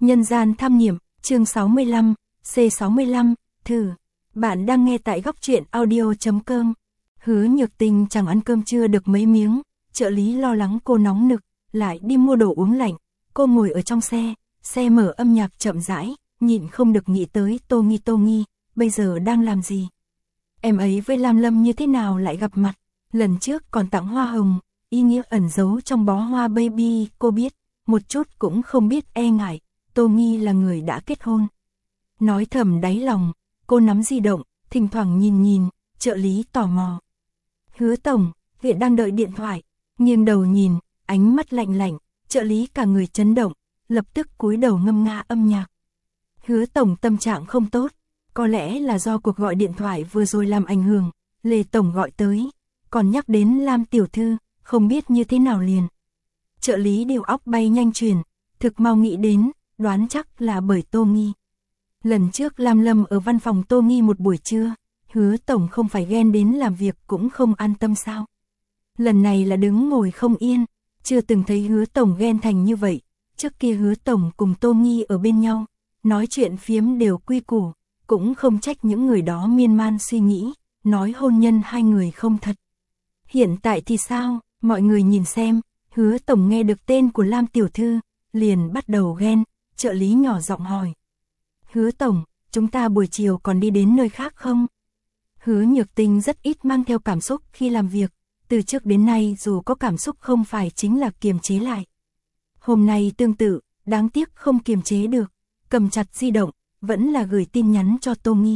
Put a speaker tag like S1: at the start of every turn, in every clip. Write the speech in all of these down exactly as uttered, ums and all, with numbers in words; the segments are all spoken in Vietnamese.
S1: Nhân gian tham nghiệm, chương sáu mươi lăm, C sáu mươi lăm, thử. Bạn đang nghe tại góc truyện audio chấm com. Hứa Nhược Tình chẳng ăn cơm trưa được mấy miếng, trợ lý lo lắng cô nóng nực, lại đi mua đồ uống lạnh. Cô ngồi ở trong xe, xe mở âm nhạc chậm rãi, nhịn không được nghĩ tới Tô Nghi Tô Nghi, bây giờ đang làm gì? Em ấy với Lam Lâm như thế nào lại gặp mặt? Lần trước còn tặng hoa hồng, ý nghĩa ẩn giấu trong bó hoa baby, cô biết, một chút cũng không biết e ngại, Tô Nghi là người đã kết hôn. Nói thầm đáy lòng, cô nắm di động, thỉnh thoảng nhìn nhìn, trợ lý tò mò. Hứa tổng, hiện đang đợi điện thoại, nghiêng đầu nhìn, ánh mắt lạnh lạnh, trợ lý cả người chấn động, lập tức cúi đầu ngâm nga âm nhạc. Hứa tổng tâm trạng không tốt, có lẽ là do cuộc gọi điện thoại vừa rồi làm ảnh hưởng, Lê tổng gọi tới, còn nhắc đến Lam tiểu thư, không biết như thế nào liền. Trợ lý điều óc bay nhanh chuyển, thực mau nghĩ đến, đoán chắc là bởi Tô Nghi. Lần trước Lam Lâm ở văn phòng Tô Nghi một buổi trưa, Hứa tổng không phải ghen đến làm việc cũng không an tâm sao? Lần này là đứng ngồi không yên, chưa từng thấy Hứa tổng ghen thành như vậy. Trước kia Hứa tổng cùng Tô Nghi ở bên nhau, nói chuyện phiếm đều quy củ, cũng không trách những người đó miên man suy nghĩ, nói hôn nhân hai người không thật. Hiện tại thì sao? Mọi người nhìn xem, Hứa tổng nghe được tên của Lam tiểu thư, liền bắt đầu ghen, trợ lý nhỏ giọng hỏi. Hứa tổng, chúng ta buổi chiều còn đi đến nơi khác không? Hứa Nhược Tình rất ít mang theo cảm xúc khi làm việc, từ trước đến nay dù có cảm xúc không phải chính là kiềm chế lại. Hôm nay tương tự, đáng tiếc không kiềm chế được, cầm chặt di động, vẫn là gửi tin nhắn cho Tô Nghi.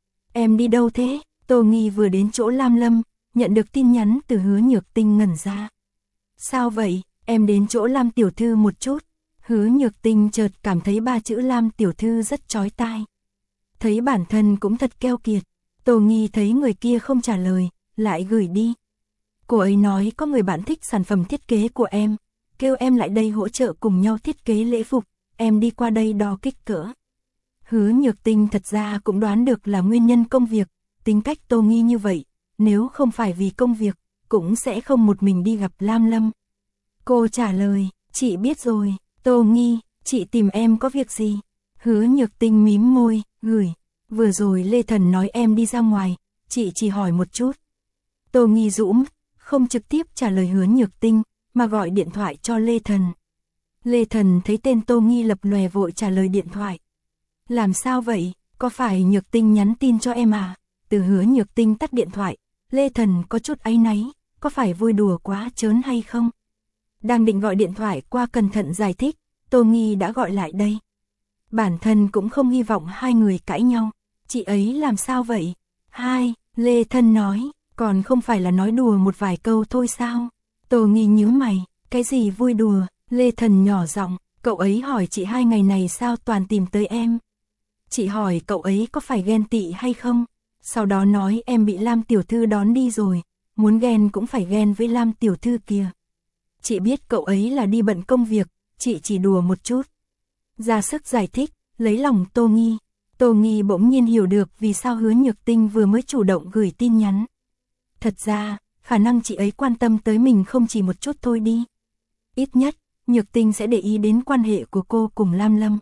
S1: Em đi đâu thế? Tô Nghi vừa đến chỗ Lam Lâm, nhận được tin nhắn từ Hứa Nhược Tình ngẩn ra. Sao vậy? Em đến chỗ Lam tiểu thư một chút. Hứa Nhược Tình chợt cảm thấy ba chữ Lam tiểu thư rất chói tai. Thấy bản thân cũng thật keo kiệt. Tô Nghi thấy người kia không trả lời, lại gửi đi. Cô ấy nói có người bạn thích sản phẩm thiết kế của em, kêu em lại đây hỗ trợ cùng nhau thiết kế lễ phục, em đi qua đây đo kích cỡ. Hứa Nhược Tình thật ra cũng đoán được là nguyên nhân công việc, tính cách Tô Nghi như vậy, nếu không phải vì công việc, cũng sẽ không một mình đi gặp Lam Lâm. Cô trả lời, chị biết rồi. Tô Nghi, chị tìm em có việc gì? Hứa Nhược Tình mím môi, gửi. Vừa rồi Lê Thần nói em đi ra ngoài, chị chỉ hỏi một chút. Tô Nghi dũm, không trực tiếp trả lời Hứa Nhược Tình, mà gọi điện thoại cho Lê Thần. Lê Thần thấy tên Tô Nghi lập lòe vội trả lời điện thoại. Làm sao vậy? Có phải Nhược Tình nhắn tin cho em à? Từ Hứa Nhược Tình tắt điện thoại, Lê Thần có chút áy náy, có phải vui đùa quá trớn hay không? Đang định gọi điện thoại qua cẩn thận giải thích, Tô Nghi đã gọi lại đây. Bản thân cũng không hy vọng hai người cãi nhau. Chị ấy làm sao vậy? Hai, Lê Thân nói, còn không phải là nói đùa một vài câu thôi sao? Tô Nghi nhíu mày, cái gì vui đùa? Lê Thần nhỏ giọng, cậu ấy hỏi chị hai ngày này sao toàn tìm tới em. Chị hỏi cậu ấy có phải ghen tị hay không? Sau đó nói em bị Lam tiểu thư đón đi rồi, muốn ghen cũng phải ghen với Lam tiểu thư kia. Chị biết cậu ấy là đi bận công việc, chị chỉ đùa một chút. Ra sức giải thích, lấy lòng Tô Nghi. Tô Nghi bỗng nhiên hiểu được vì sao Hứa Nhược Tình vừa mới chủ động gửi tin nhắn. Thật ra, khả năng chị ấy quan tâm tới mình không chỉ một chút thôi đi. Ít nhất, Nhược Tình sẽ để ý đến quan hệ của cô cùng Lam Lâm.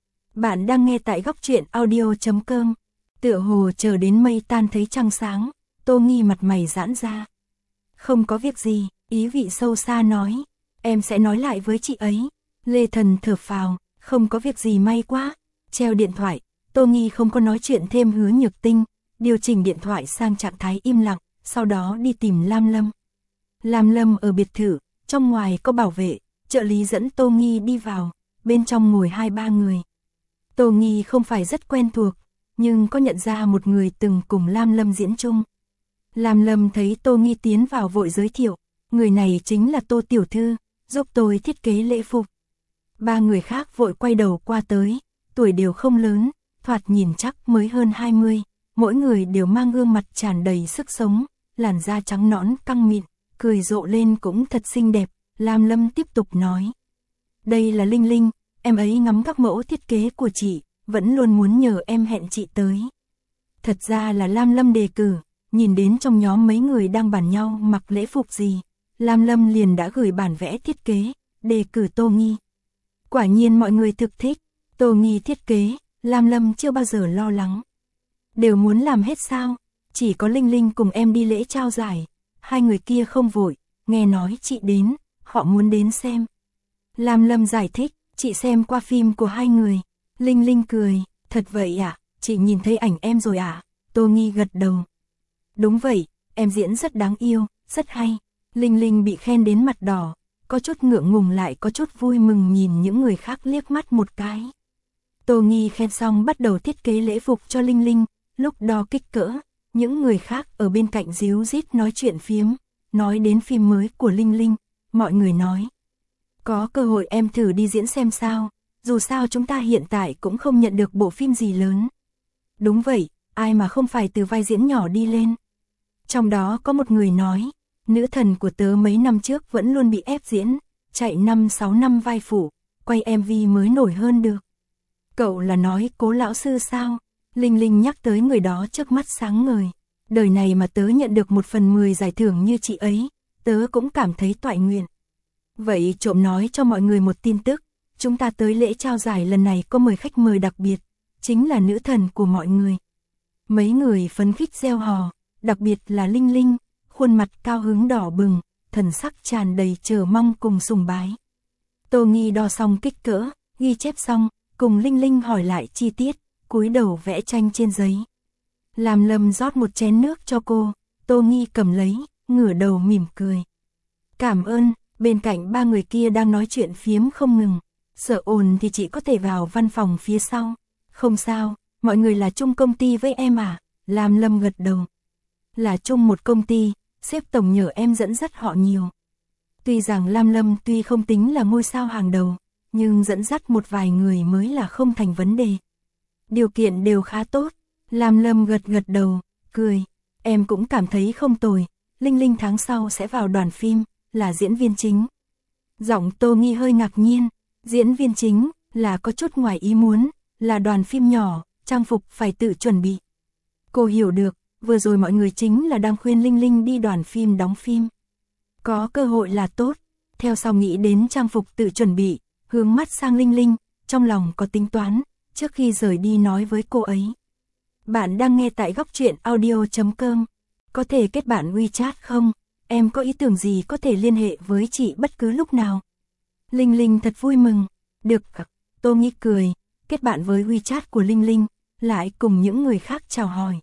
S1: Bạn đang nghe tại góc truyện audio chấm com. Tựa hồ chờ đến mây tan thấy trăng sáng, Tô Nghi mặt mày giãn ra. Không có việc gì, ý vị sâu xa nói. Em sẽ nói lại với chị ấy. Lê Thần thở phào, không có việc gì may quá. Treo điện thoại, Tô Nghi không có nói chuyện thêm Hứa Nhược Tình, điều chỉnh điện thoại sang trạng thái im lặng, sau đó đi tìm Lam Lâm. Lam Lâm ở biệt thự, trong ngoài có bảo vệ, trợ lý dẫn Tô Nghi đi vào, bên trong ngồi hai ba người. Tô Nghi không phải rất quen thuộc, nhưng có nhận ra một người từng cùng Lam Lâm diễn chung. Lam Lâm thấy Tô Nghi tiến vào vội giới thiệu, người này chính là Tô tiểu thư, giúp tôi thiết kế lễ phục. Ba người khác vội quay đầu qua tới, tuổi đều không lớn, thoạt nhìn chắc mới hơn hai mươi, mỗi người đều mang gương mặt tràn đầy sức sống, làn da trắng nõn căng mịn, cười rộ lên cũng thật xinh đẹp. Lam Lâm tiếp tục nói, đây là Linh Linh, em ấy ngắm các mẫu thiết kế của chị, vẫn luôn muốn nhờ em hẹn chị tới. Thật ra là Lam Lâm đề cử, nhìn đến trong nhóm mấy người đang bàn nhau mặc lễ phục gì, Lam Lâm liền đã gửi bản vẽ thiết kế, đề cử Tô Nghi. Quả nhiên mọi người thực thích, Tô Nghi thiết kế, Lam Lâm chưa bao giờ lo lắng. Đều muốn làm hết sao? Chỉ có Linh Linh cùng em đi lễ trao giải. Hai người kia không vội, nghe nói chị đến, họ muốn đến xem. Lam Lâm giải thích, chị xem qua phim của hai người. Linh Linh cười, thật vậy ạ, à? Chị nhìn thấy ảnh em rồi ạ? À? Tô Nghi gật đầu. Đúng vậy, em diễn rất đáng yêu, rất hay. Linh Linh bị khen đến mặt đỏ, có chút ngượng ngùng lại có chút vui mừng nhìn những người khác liếc mắt một cái. Tô Nghi khen xong bắt đầu thiết kế lễ phục cho Linh Linh, lúc đo kích cỡ, những người khác ở bên cạnh díu dít nói chuyện phiếm, nói đến phim mới của Linh Linh, mọi người nói. Có cơ hội em thử đi diễn xem sao, dù sao chúng ta hiện tại cũng không nhận được bộ phim gì lớn. Đúng vậy, ai mà không phải từ vai diễn nhỏ đi lên. Trong đó có một người nói, nữ thần của tớ mấy năm trước vẫn luôn bị ép diễn, chạy năm sáu năm vai phụ, quay em vê mới nổi hơn được. Cậu là nói Cố lão sư sao? Linh Linh nhắc tới người đó trước mắt sáng ngời. Đời này mà tớ nhận được một phần mười giải thưởng như chị ấy, tớ cũng cảm thấy toại nguyện. Vậy trộm nói cho mọi người một tin tức, chúng ta tới lễ trao giải lần này có mời khách mời đặc biệt, chính là nữ thần của mọi người. Mấy người phấn khích reo hò, đặc biệt là Linh Linh, khuôn mặt cao hứng đỏ bừng, thần sắc tràn đầy chờ mong cùng sùng bái. Tô Nghi đo xong kích cỡ, ghi chép xong, cùng Linh Linh hỏi lại chi tiết, cúi đầu vẽ tranh trên giấy. Lam Lâm rót một chén nước cho cô, Tô Nghi cầm lấy, ngửa đầu mỉm cười. Cảm ơn, bên cạnh ba người kia đang nói chuyện phiếm không ngừng, sợ ồn thì chị có thể vào văn phòng phía sau. Không sao, mọi người là chung công ty với em à? Lam Lâm gật đầu. Là chung một công ty, sếp tổng nhờ em dẫn dắt họ nhiều. Tuy rằng Lam Lâm tuy không tính là ngôi sao hàng đầu, nhưng dẫn dắt một vài người mới là không thành vấn đề. Điều kiện đều khá tốt. Lam Lâm gật gật đầu, cười. Em cũng cảm thấy không tồi. Linh Linh tháng sau sẽ vào đoàn phim, là diễn viên chính. Giọng Tô Nghi hơi ngạc nhiên. Diễn viên chính, là có chút ngoài ý muốn, là đoàn phim nhỏ, trang phục phải tự chuẩn bị. Cô hiểu được, vừa rồi mọi người chính là đang khuyên Linh Linh đi đoàn phim đóng phim. Có cơ hội là tốt. Theo sau nghĩ đến trang phục tự chuẩn bị, hướng mắt sang Linh Linh, trong lòng có tính toán, trước khi rời đi nói với cô ấy. Bạn đang nghe tại góc truyện audio chấm com. Có thể kết bạn WeChat không? Em có ý tưởng gì có thể liên hệ với chị bất cứ lúc nào. Linh Linh thật vui mừng. Được, Tô Nghi cười, kết bạn với WeChat của Linh Linh, lại cùng những người khác chào hỏi.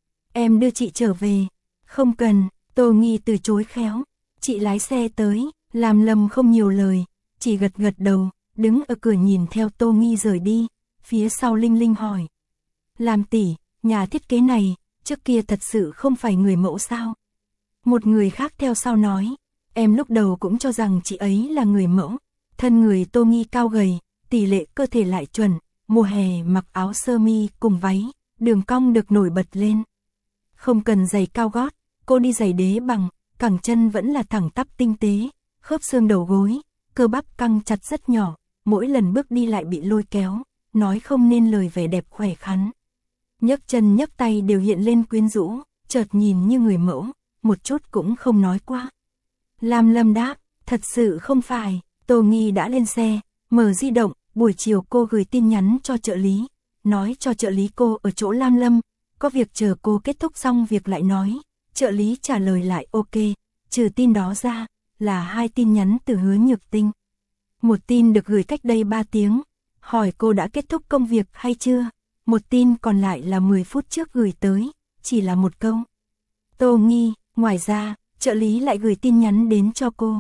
S1: Em đưa chị trở về. Không cần, Tô Nghi từ chối khéo. Chị lái xe tới, Lam Lâm không nhiều lời, chỉ gật gật đầu, đứng ở cửa nhìn theo Tô Nghi rời đi. Phía sau Linh Linh hỏi. Lam tỷ, nhà thiết kế này, trước kia thật sự không phải người mẫu sao? Một người khác theo sau nói. Em lúc đầu cũng cho rằng chị ấy là người mẫu. Thân người Tô Nghi cao gầy, tỷ lệ cơ thể lại chuẩn, mùa hè mặc áo sơ mi cùng váy, đường cong được nổi bật lên. Không cần giày cao gót, cô đi giày đế bằng, cẳng chân vẫn là thẳng tắp tinh tế, khớp xương đầu gối, cơ bắp căng chặt rất nhỏ, mỗi lần bước đi lại bị lôi kéo, nói không nên lời vẻ đẹp khỏe khoắn. Nhấc chân nhấc tay đều hiện lên quyến rũ, chợt nhìn như người mẫu, một chút cũng không nói qua. Lam Lâm đáp, thật sự không phải. Tô Nghi đã lên xe, mở di động, buổi chiều cô gửi tin nhắn cho trợ lý, nói cho trợ lý cô ở chỗ Lam Lâm, có việc chờ cô kết thúc xong việc lại nói. Trợ lý trả lời lại ok, trừ tin đó ra, là hai tin nhắn từ Hứa Nhược Tinh. Một tin được gửi cách đây ba tiếng, hỏi cô đã kết thúc công việc hay chưa. Một tin còn lại là mười phút trước gửi tới, chỉ là một câu. Tô Nghi, ngoài ra, trợ lý lại gửi tin nhắn đến cho cô.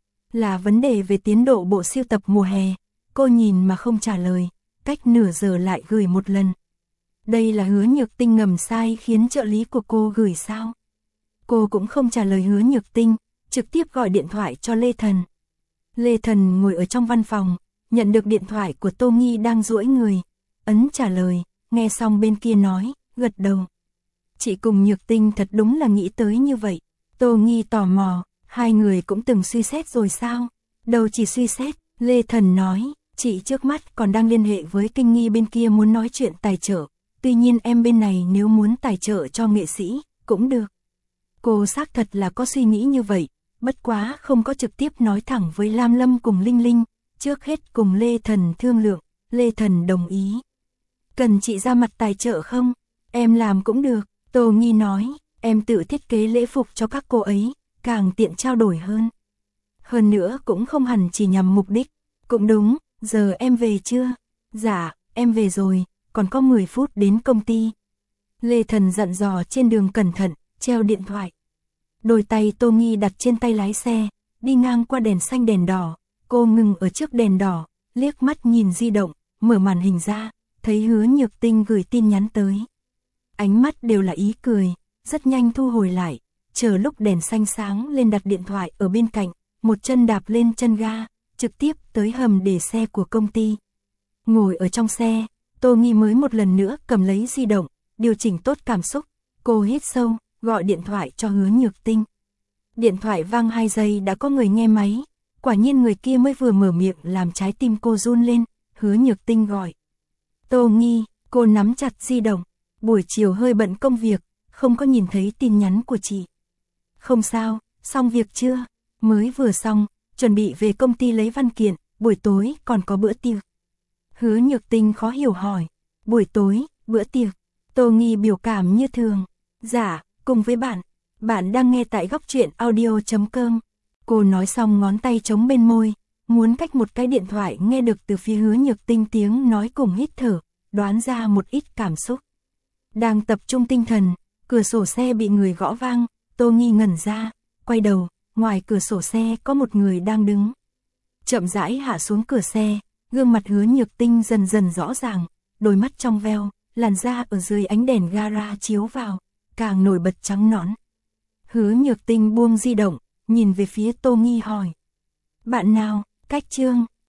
S1: Là vấn đề về tiến độ bộ sưu tập mùa hè, cô nhìn mà không trả lời, cách nửa giờ lại gửi một lần. Đây là Hứa Nhược Tinh ngầm sai khiến trợ lý của cô gửi sao? Cô cũng không trả lời Hứa Nhược Tinh, trực tiếp gọi điện thoại cho Lê Thần. Lê Thần ngồi ở trong văn phòng, nhận được điện thoại của Tô Nghi đang duỗi người, ấn trả lời, nghe xong bên kia nói, gật đầu. Chị cùng Nhược Tinh thật đúng là nghĩ tới như vậy. Tô Nghi tò mò, hai người cũng từng suy xét rồi sao? Đâu chỉ suy xét, Lê Thần nói, chị trước mắt còn đang liên hệ với Kinh Nghi bên kia muốn nói chuyện tài trợ. Tuy nhiên em bên này nếu muốn tài trợ cho nghệ sĩ, cũng được. Cô xác thật là có suy nghĩ như vậy, bất quá không có trực tiếp nói thẳng với Lam Lâm cùng Linh Linh, trước hết cùng Lê Thần thương lượng, Lê Thần đồng ý. Cần chị ra mặt tài trợ không? Em làm cũng được, Tô Nghi nói, em tự thiết kế lễ phục cho các cô ấy, càng tiện trao đổi hơn. Hơn nữa cũng không hẳn chỉ nhằm mục đích. Cũng đúng, giờ em về chưa? Dạ, em về rồi, còn có mười phút đến công ty. Lê Thần dặn dò trên đường cẩn thận, treo điện thoại. Đôi tay Tô Nghi đặt trên tay lái xe, đi ngang qua đèn xanh đèn đỏ, cô ngừng ở trước đèn đỏ, liếc mắt nhìn di động, mở màn hình ra, thấy Hứa Nhược Tinh gửi tin nhắn tới. Ánh mắt đều là ý cười, rất nhanh thu hồi lại, chờ lúc đèn xanh sáng lên đặt điện thoại ở bên cạnh, một chân đạp lên chân ga, trực tiếp tới hầm để xe của công ty. Ngồi ở trong xe, Tô Nghi mới một lần nữa cầm lấy di động, điều chỉnh tốt cảm xúc, cô hít sâu, gọi điện thoại cho Hứa Nhược Tinh. Điện thoại vang hai giây đã có người nghe máy, quả nhiên người kia mới vừa mở miệng làm trái tim cô run lên, Hứa Nhược Tinh gọi. Tô Nghi, cô nắm chặt di động, buổi chiều hơi bận công việc, không có nhìn thấy tin nhắn của chị. Không sao, xong việc chưa? Mới vừa xong, chuẩn bị về công ty lấy văn kiện, buổi tối còn có bữa tiệc. Hứa Nhược Tinh khó hiểu hỏi, buổi tối, bữa tiệc. Tô Nghi biểu cảm như thường, dạ, cùng với bạn, bạn đang nghe tại góc truyện audio chấm com. Cô nói xong ngón tay chống bên môi, muốn cách một cái điện thoại nghe được từ phía Hứa Nhược Tinh tiếng nói cùng hít thở, đoán ra một ít cảm xúc. Đang tập trung tinh thần, cửa sổ xe bị người gõ vang, Tô Nghi ngẩn ra, quay đầu, ngoài cửa sổ xe có một người đang đứng. Chậm rãi hạ xuống cửa xe, gương mặt Hứa Nhược Tinh dần dần rõ ràng, đôi mắt trong veo, làn da ở dưới ánh đèn gara chiếu vào, càng nổi bật trắng nõn. Hứa Nhược Tinh buông di động, nhìn về phía Tô Nghi hỏi. Bạn nào, cách Trương,